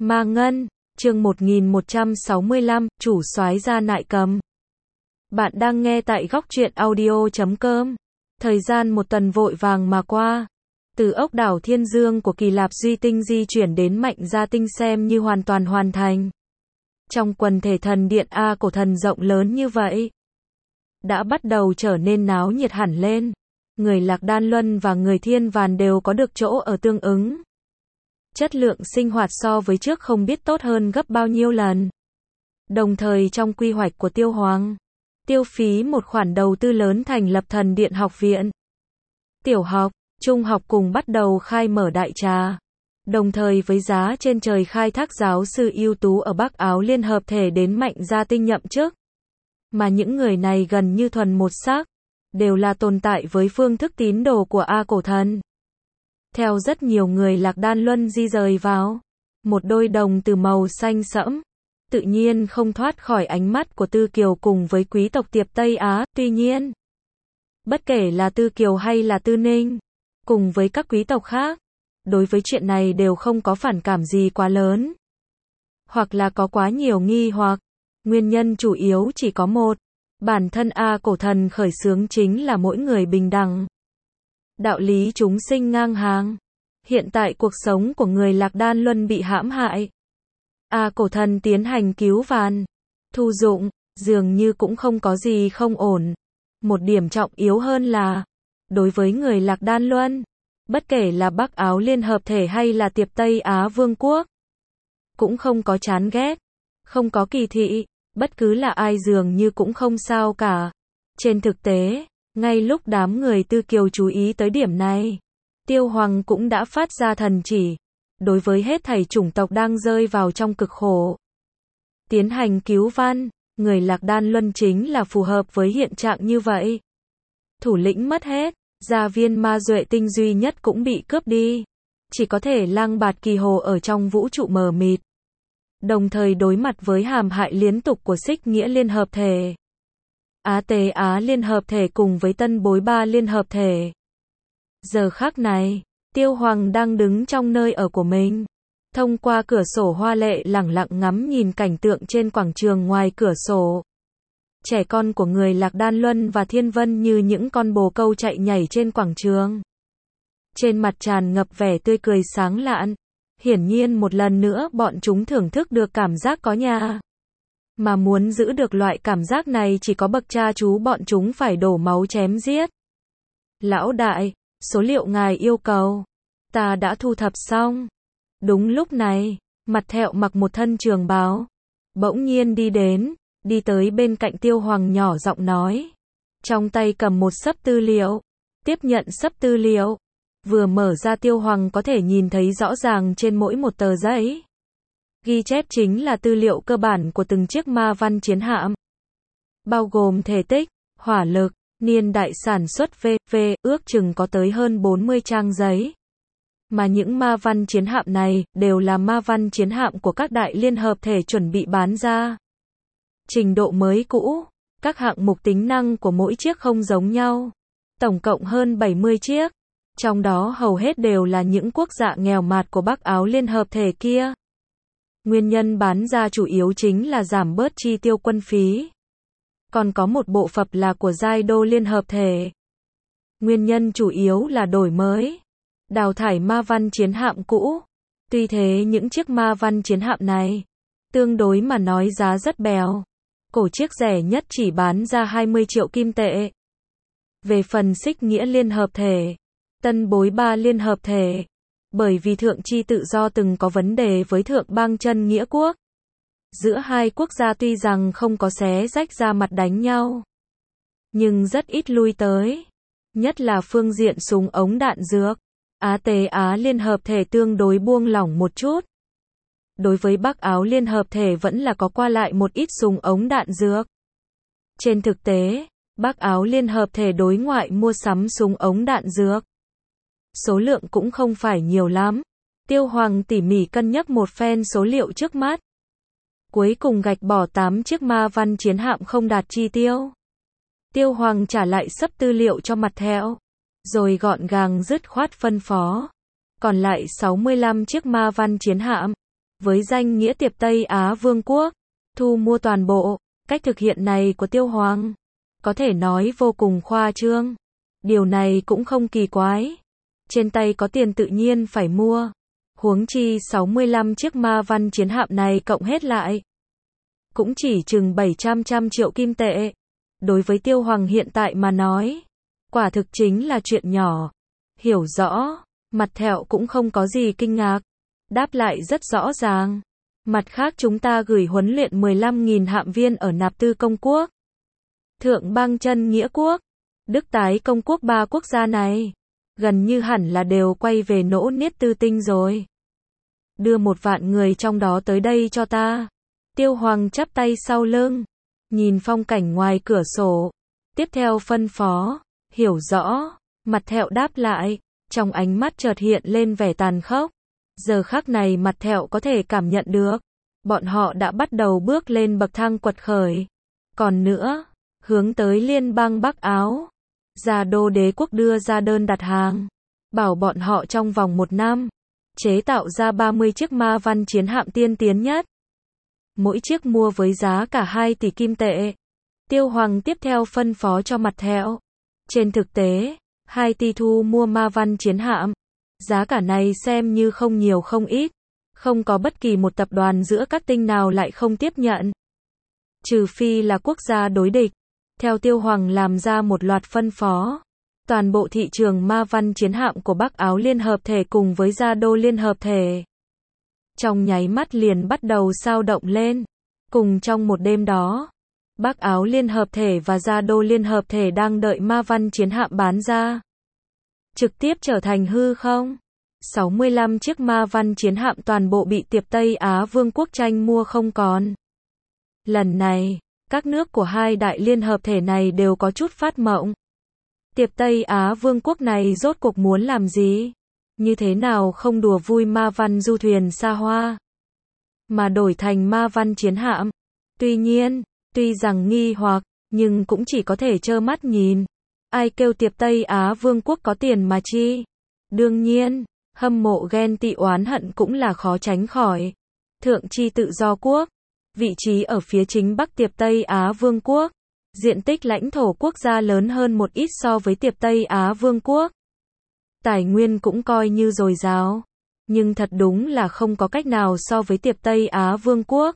Ma Ngân, chương 1165, chủ soái gia nại cầm. Bạn đang nghe tại góc truyện audio.com. Thời gian một tuần vội vàng mà qua. Từ ốc đảo Thiên Dương của Kỳ Lạp Duy Tinh di chuyển đến Mạnh Gia Tinh xem như hoàn toàn hoàn thành. Trong quần thể thần điện A cổ thần rộng lớn như vậy, đã bắt đầu trở nên náo nhiệt hẳn lên. Người Lạc Đan Luân và người Thiên Vàn đều có được chỗ ở tương ứng. Chất lượng sinh hoạt so với trước không biết tốt hơn gấp bao nhiêu lần. Đồng thời trong quy hoạch của Tiêu Hoàng, tiêu phí một khoản đầu tư lớn thành lập thần điện học viện. Tiểu học, trung học cùng bắt đầu khai mở đại trà. Đồng thời với giá trên trời khai thác giáo sư ưu tú ở Bắc Áo Liên hợp thể đến Mạnh Gia Tinh nhậm chức. Mà những người này gần như thuần một sắc, đều là tồn tại với phương thức tín đồ của A cổ thần. Theo rất nhiều người Lạc Đan Luân di rời vào, một đôi đồng từ màu xanh sẫm, tự nhiên không thoát khỏi ánh mắt của Tư Kiều cùng với quý tộc Tiệp Tây Á. Tuy nhiên, bất kể là Tư Kiều hay là Tư Ninh, cùng với các quý tộc khác, đối với chuyện này đều không có phản cảm gì quá lớn, hoặc là có quá nhiều nghi hoặc. Nguyên nhân chủ yếu chỉ có một, bản thân A cổ thần khởi xướng chính là mỗi người bình đẳng. Đạo lý chúng sinh ngang hàng. Hiện tại cuộc sống của người Lạc Đan Luân bị hãm hại. A cổ thần tiến hành cứu vãn, thu dụng, dường như cũng không có gì không ổn. Một điểm trọng yếu hơn là, đối với người Lạc Đan Luân, bất kể là Bắc Áo Liên hợp thể hay là Tiệp Tây Á Vương quốc, cũng không có chán ghét, không có kỳ thị, bất cứ là ai dường như cũng không sao cả. Trên thực tế, ngay lúc đám người Tư Kiều chú ý tới điểm này, Tiêu Hoàng cũng đã phát ra thần chỉ, đối với hết thảy chủng tộc đang rơi vào trong cực khổ, tiến hành cứu vãn. Người Lạc Đan Luân chính là phù hợp với hiện trạng như vậy. Thủ lĩnh mất hết, gia viên ma duệ tinh duy nhất cũng bị cướp đi, chỉ có thể lang bạt kỳ hồ ở trong vũ trụ mờ mịt. Đồng thời đối mặt với hãm hại liên tục của Xích Nghĩa Liên hợp thể, Á Tế Á Liên hợp thể cùng với Tân Bối Ba Liên hợp thể. Giờ khắc này, Tiêu Hoàng đang đứng trong nơi ở của mình, thông qua cửa sổ hoa lệ lẳng lặng ngắm nhìn cảnh tượng trên quảng trường ngoài cửa sổ. Trẻ con của người Lạc Đan Luân và Thiên Vân như những con bồ câu chạy nhảy trên quảng trường. Trên mặt tràn ngập vẻ tươi cười sáng lạn. Hiển nhiên một lần nữa bọn chúng thưởng thức được cảm giác có nhà. Mà muốn giữ được loại cảm giác này chỉ có bậc cha chú bọn chúng phải đổ máu chém giết. Lão đại, số liệu ngài yêu cầu, ta đã thu thập xong. Đúng lúc này, Mặt Thẹo mặc một thân trường bào, bỗng nhiên đi tới bên cạnh Tiêu Hoàng nhỏ giọng nói. Trong tay cầm một xấp tư liệu, tiếp nhận xấp tư liệu. Vừa mở ra Tiêu Hoàng có thể nhìn thấy rõ ràng trên mỗi một tờ giấy. Ghi chép chính là tư liệu cơ bản của từng chiếc ma văn chiến hạm. Bao gồm thể tích, hỏa lực, niên đại sản xuất v.v. ước chừng có tới hơn 40 trang giấy. Mà những ma văn chiến hạm này đều là ma văn chiến hạm của các đại liên hợp thể chuẩn bị bán ra. Trình độ mới cũ, các hạng mục tính năng của mỗi chiếc không giống nhau. Tổng cộng hơn 70 chiếc. Trong đó hầu hết đều là những quốc gia nghèo mạt của Bắc Áo Liên hợp thể kia. Nguyên nhân bán ra chủ yếu chính là giảm bớt chi tiêu quân phí. Còn có một bộ phận là của giai đô liên hợp thể. Nguyên nhân chủ yếu là đổi mới, đào thải ma văn chiến hạm cũ. Tuy thế những chiếc ma văn chiến hạm này, tương đối mà nói giá rất bèo. Cổ chiếc rẻ nhất chỉ bán ra 20 triệu kim tệ. Về phần Xích Nghĩa Liên hợp thể, Tân Bối Ba Liên hợp thể, bởi vì Thượng Chi Tự Do từng có vấn đề với Thượng Bang Chân Nghĩa Quốc. Giữa hai quốc gia tuy rằng không có xé rách ra mặt đánh nhau, nhưng rất ít lui tới. Nhất là phương diện súng ống đạn dược, Á Tế Á Liên hợp thể tương đối buông lỏng một chút. Đối với Bắc Áo Liên hợp thể vẫn là có qua lại một ít súng ống đạn dược. Trên thực tế, Bắc Áo Liên hợp thể đối ngoại mua sắm súng ống đạn dược, số lượng cũng không phải nhiều lắm. Tiêu Hoàng tỉ mỉ cân nhắc một phen số liệu trước mắt, cuối cùng gạch bỏ 8 chiếc ma văn chiến hạm không đạt chi tiêu. Tiêu Hoàng trả lại xấp tư liệu cho Mặt Thẹo, rồi gọn gàng dứt khoát phân phó. Còn lại 65 chiếc ma văn chiến hạm, với danh nghĩa Tiệp Tây Á Vương quốc, thu mua toàn bộ. Cách thực hiện này của Tiêu Hoàng, có thể nói vô cùng khoa trương. Điều này cũng không kỳ quái. Trên tay có tiền tự nhiên phải mua. Huống chi 65 chiếc ma văn chiến hạm này cộng hết lại, cũng chỉ chừng 700 triệu kim tệ. Đối với Tiêu Hoàng hiện tại mà nói, quả thực chính là chuyện nhỏ. Hiểu rõ, Mặt Thẹo cũng không có gì kinh ngạc. Đáp lại rất rõ ràng. Mặt khác chúng ta gửi huấn luyện 15.000 hạm viên ở Nạp Tư Công Quốc, Thượng Bang Chân Nghĩa Quốc, Đức Tái Công Quốc, ba quốc gia này gần như hẳn là đều quay về Nỗ Niết Tư Tinh rồi. Đưa 1 vạn người trong đó tới đây cho ta. Tiêu Hoàng chắp tay sau lưng, nhìn phong cảnh ngoài cửa sổ, tiếp theo phân phó. Hiểu rõ. Mặt Thẹo đáp lại, trong ánh mắt chợt hiện lên vẻ tàn khốc. Giờ khắc này Mặt Thẹo có thể cảm nhận được, bọn họ đã bắt đầu bước lên bậc thang quật khởi. Còn nữa, hướng tới liên bang Bắc Áo, Gia Đô đế quốc đưa ra đơn đặt hàng, bảo bọn họ trong vòng 1 năm, chế tạo ra 30 chiếc ma văn chiến hạm tiên tiến nhất. Mỗi chiếc mua với giá cả 2 tỷ kim tệ. Tiêu Hoàng tiếp theo phân phó cho Mặt Thẹo. Trên thực tế, 2 tỷ thu mua ma văn chiến hạm, giá cả này xem như không nhiều không ít. Không có bất kỳ một tập đoàn giữa các tinh nào lại không tiếp nhận. Trừ phi là quốc gia đối địch. Theo Tiêu Hoàng làm ra một loạt phân phó. Toàn bộ thị trường ma văn chiến hạm của Bắc Áo Liên Hợp Thể cùng với Gia Đô Liên Hợp Thể, trong nháy mắt liền bắt đầu sao động lên. Cùng trong một đêm đó, Bắc Áo Liên Hợp Thể và Gia Đô Liên Hợp Thể đang đợi ma văn chiến hạm bán ra, trực tiếp trở thành hư không. 65 chiếc ma văn chiến hạm toàn bộ bị Tiệp Tây Á Vương quốc tranh mua không còn. Lần này, các nước của 2 đại liên hợp thể này đều có chút phát mộng. Tiệp Tây Á Vương quốc này rốt cuộc muốn làm gì? Như thế nào không đùa vui ma văn du thuyền xa hoa, mà đổi thành ma văn chiến hạm? Tuy nhiên, tuy rằng nghi hoặc, nhưng cũng chỉ có thể trơ mắt nhìn. Ai kêu Tiệp Tây Á Vương quốc có tiền mà chi? Đương nhiên, hâm mộ ghen tị oán hận cũng là khó tránh khỏi. Thượng Chi Tự Do Quốc, vị trí ở phía chính bắc Tiệp Tây Á Vương quốc, diện tích lãnh thổ quốc gia lớn hơn một ít so với Tiệp Tây Á Vương quốc. Tài nguyên cũng coi như dồi dào, nhưng thật đúng là không có cách nào so với Tiệp Tây Á Vương quốc.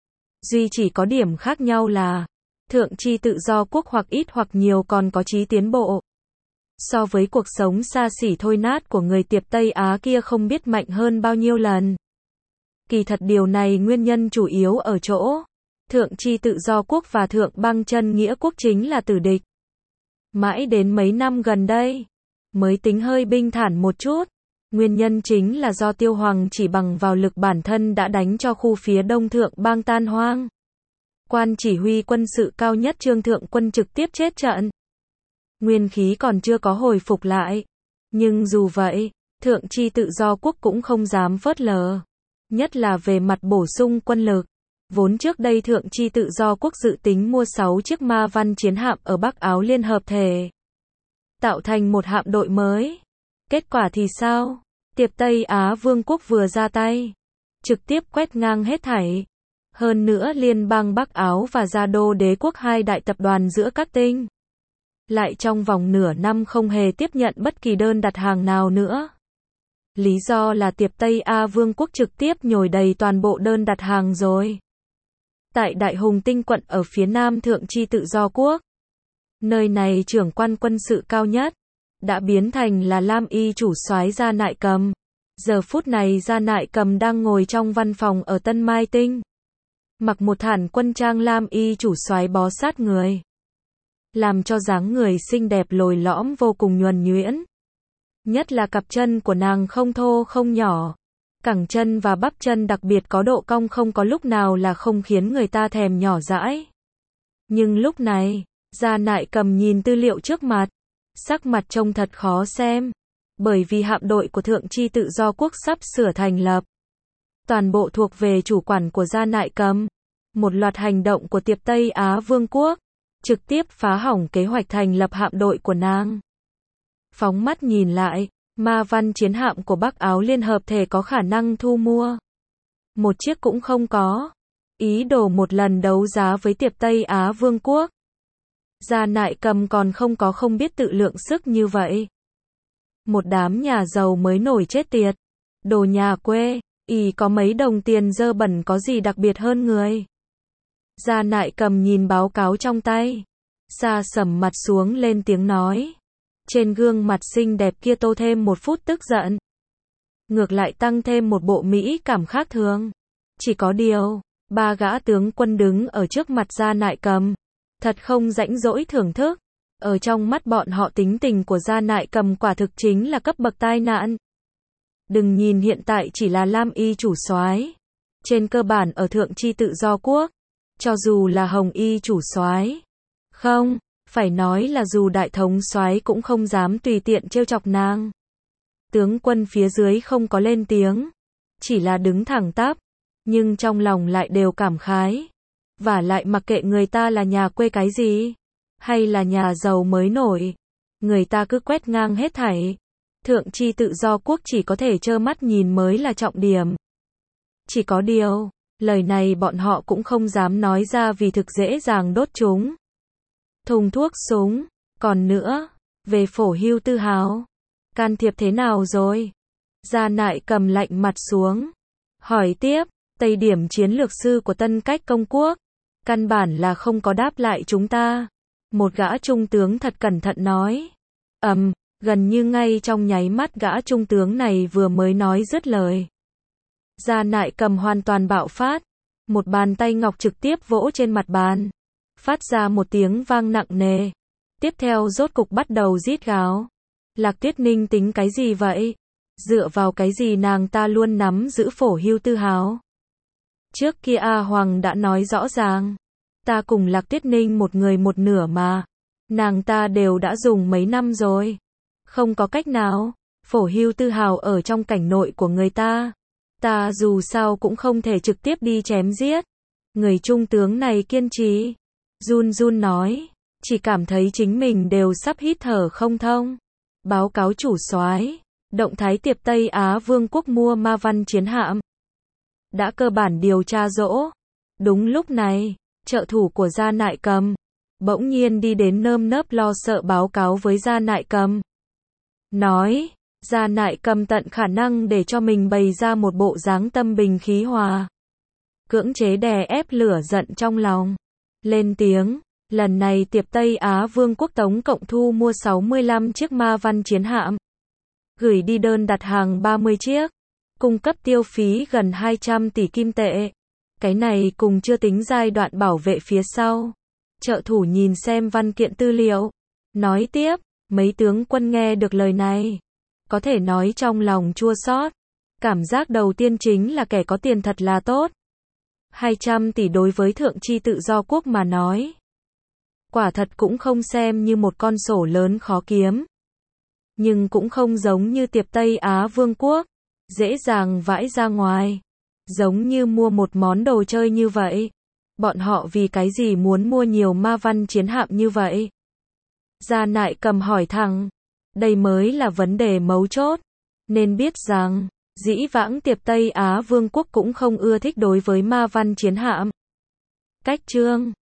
Duy chỉ có điểm khác nhau là, Thượng Chi Tự Do Quốc hoặc ít hoặc nhiều còn có chí tiến bộ. So với cuộc sống xa xỉ thoi nát của người Tiệp Tây Á kia không biết mạnh hơn bao nhiêu lần. Kỳ thật điều này nguyên nhân chủ yếu ở chỗ, Thượng Chi Tự Do Quốc và Thượng Bang Chân Nghĩa Quốc chính là tử địch. Mãi đến mấy năm gần đây, mới tính hơi bình thản một chút. Nguyên nhân chính là do Tiêu Hoàng chỉ bằng vào lực bản thân đã đánh cho khu phía đông Thượng Bang tan hoang. Quan chỉ huy quân sự cao nhất Trương Thượng Quân trực tiếp chết trận. Nguyên khí còn chưa có hồi phục lại. Nhưng dù vậy, Thượng Chi Tự Do Quốc cũng không dám phớt lờ. Nhất là về mặt bổ sung quân lực. Vốn trước đây Thượng Chi Tự Do Quốc dự tính mua 6 chiếc ma văn chiến hạm ở Bắc Áo Liên Hợp Thể, tạo thành một hạm đội mới. Kết quả thì sao? Tiệp Tây Á Vương quốc vừa ra tay, trực tiếp quét ngang hết thảy. Hơn nữa liên bang Bắc Áo và Gia Đô đế quốc, 2 đại tập đoàn giữa các tinh, lại trong vòng nửa năm không hề tiếp nhận bất kỳ đơn đặt hàng nào nữa. Lý do là Tiệp Tây Á Vương quốc trực tiếp nhồi đầy toàn bộ đơn đặt hàng rồi. Tại Đại Hùng Tinh quận ở phía nam Thượng Chi Tự Do Quốc, nơi này trưởng quan quân sự cao nhất đã biến thành là Lam Y chủ soái Gia Nại Cầm. Giờ phút này Gia Nại Cầm đang ngồi trong văn phòng ở Tân Mai Tinh, mặc một thản quân trang Lam Y chủ soái bó sát người, làm cho dáng người xinh đẹp lồi lõm vô cùng nhuần nhuyễn. Nhất là cặp chân của nàng không thô không nhỏ, cẳng chân và bắp chân đặc biệt có độ cong, không có lúc nào là không khiến người ta thèm nhỏ dãi. Nhưng lúc này, Gia Nại Cầm nhìn tư liệu trước mặt, sắc mặt trông thật khó xem, bởi vì hạm đội của Thượng Chi Tự Do Quốc sắp sửa thành lập. Toàn bộ thuộc về chủ quản của Gia Nại Cầm. Một loạt hành động của Tiệp Tây Á Vương quốc, trực tiếp phá hỏng kế hoạch thành lập hạm đội của nàng. Phóng mắt nhìn lại, ma văn chiến hạm của Bắc Áo Liên Hợp Thể có khả năng thu mua. một chiếc cũng không có. Ý đồ một lần đấu giá với Tiệp Tây Á Vương quốc. Gia Nại Cầm còn không biết tự lượng sức như vậy. Một đám nhà giàu mới nổi chết tiệt. Đồ nhà quê, có mấy đồng tiền dơ bẩn có gì đặc biệt hơn người. Gia Nại Cầm nhìn báo cáo trong tay. Sa sầm mặt xuống lên tiếng nói. Trên gương mặt xinh đẹp kia tô thêm một phút tức giận. Ngược lại tăng thêm một bộ mỹ cảm khác thường. Chỉ có điều, ba gã tướng quân đứng ở trước mặt Gia Nại Cầm. Thật không rãnh rỗi thưởng thức. Ở trong mắt bọn họ tính tình của Gia Nại Cầm quả thực chính là cấp bậc tai nạn. Đừng nhìn hiện tại chỉ là Lam Y chủ soái. Trên cơ bản ở Thượng Chi Tự Do Quốc. Cho dù là Hồng Y chủ soái. Không, phải nói là dù đại thống soái cũng không dám tùy tiện trêu chọc nàng. Tướng quân phía dưới không có lên tiếng. Chỉ là đứng thẳng tắp. Nhưng trong lòng lại đều cảm khái. Và lại mặc kệ người ta là nhà quê cái gì. Hay là nhà giàu mới nổi. Người ta cứ quét ngang hết thảy. Thượng Chi Tự Do Quốc chỉ có thể trơ mắt nhìn mới là trọng điểm. Chỉ có điều, lời này bọn họ cũng không dám nói ra vì thực dễ dàng đốt chúng. Thùng thuốc súng. Còn nữa, về Phổ Hưu Tư Hào. Can thiệp thế nào rồi? Gia Nại Cầm lạnh mặt xuống. Hỏi tiếp, Tây Điểm chiến lược sư của Tân Cách Công Quốc. Căn bản là không có đáp lại chúng ta. Một gã trung tướng thật cẩn thận nói. Gần như ngay trong nháy mắt gã trung tướng này vừa mới nói dứt lời. Gia Nại Cầm hoàn toàn bạo phát. Một bàn tay ngọc trực tiếp vỗ trên mặt bàn. Phát ra một tiếng vang nặng nề. Tiếp theo rốt cục bắt đầu rít gào. Lạc Tuyết Ninh tính cái gì vậy? Dựa vào cái gì nàng ta luôn nắm giữ Phổ Hưu Tư Hào? Trước kia A Hoàng đã nói rõ ràng. Ta cùng Lạc Tuyết Ninh một người một nửa mà. Nàng ta đều đã dùng mấy năm rồi. Không có cách nào. Phổ Hưu Tư Hào ở trong cảnh nội của người ta. Ta dù sao cũng không thể trực tiếp đi chém giết. Người trung tướng này kiên trì. Run run nói. Chỉ cảm thấy chính mình đều sắp hít thở không thông. Báo cáo chủ soái. Động thái Tiệp Tây Á Vương quốc mua ma văn chiến hạm. Đã cơ bản điều tra rõ. Đúng lúc này, trợ thủ của Gia Nại Cầm bỗng nhiên đi đến nơm nớp lo sợ báo cáo với Gia Nại Cầm. Nói, Gia Nại Cầm tận khả năng để cho mình bày ra một bộ dáng tâm bình khí hòa. Cưỡng chế đè ép lửa giận trong lòng. Lên tiếng, lần này Tiệp Tây Á Vương quốc tổng cộng thu mua 65 chiếc ma văn chiến hạm. Gửi đi đơn đặt hàng 30 chiếc. Cung cấp tiêu phí gần 200 tỷ kim tệ. Cái này cùng chưa tính giai đoạn bảo vệ phía sau. Trợ thủ nhìn xem văn kiện tư liệu. Nói tiếp, mấy tướng quân nghe được lời này. Có thể nói trong lòng chua xót. Cảm giác đầu tiên chính là kẻ có tiền thật là tốt. 200 tỷ đối với Thượng Chi Tự Do Quốc mà nói. Quả thật cũng không xem như một con sổ lớn khó kiếm. Nhưng cũng không giống như Tiệp Tây Á Vương quốc. Dễ dàng vãi ra ngoài. Giống như mua một món đồ chơi như vậy. Bọn họ vì cái gì muốn mua nhiều ma văn chiến hạm như vậy? Gia Nại Cầm hỏi thẳng. Đây mới là vấn đề mấu chốt. Nên biết rằng, dĩ vãng Tiệp Tây Á Vương quốc cũng không ưa thích đối với ma văn chiến hạm. Cách chương